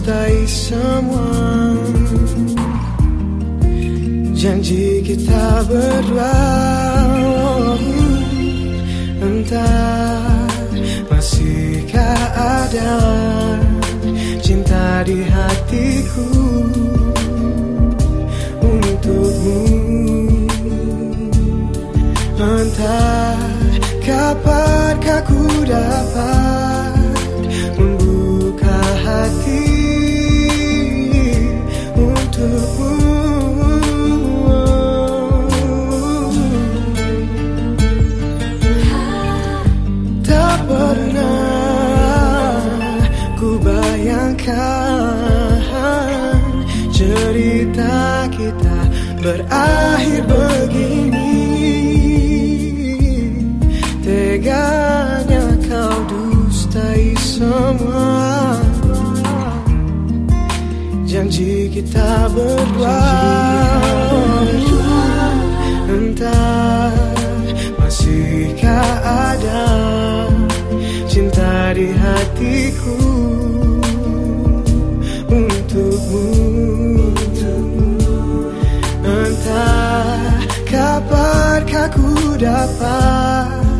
dustai semua janji kita berdua. Entah masihkah ada cinta di hatiku untukmu. Entah kapankah ku dapat membuka hati untukmu. Tak pernah ku bayangkan cerita kita berakhir begini. Teganya kau dustai semua janji kita berdua. Entah masihkah ada cinta di hatiku untukmu. Entah kapankah ku dapat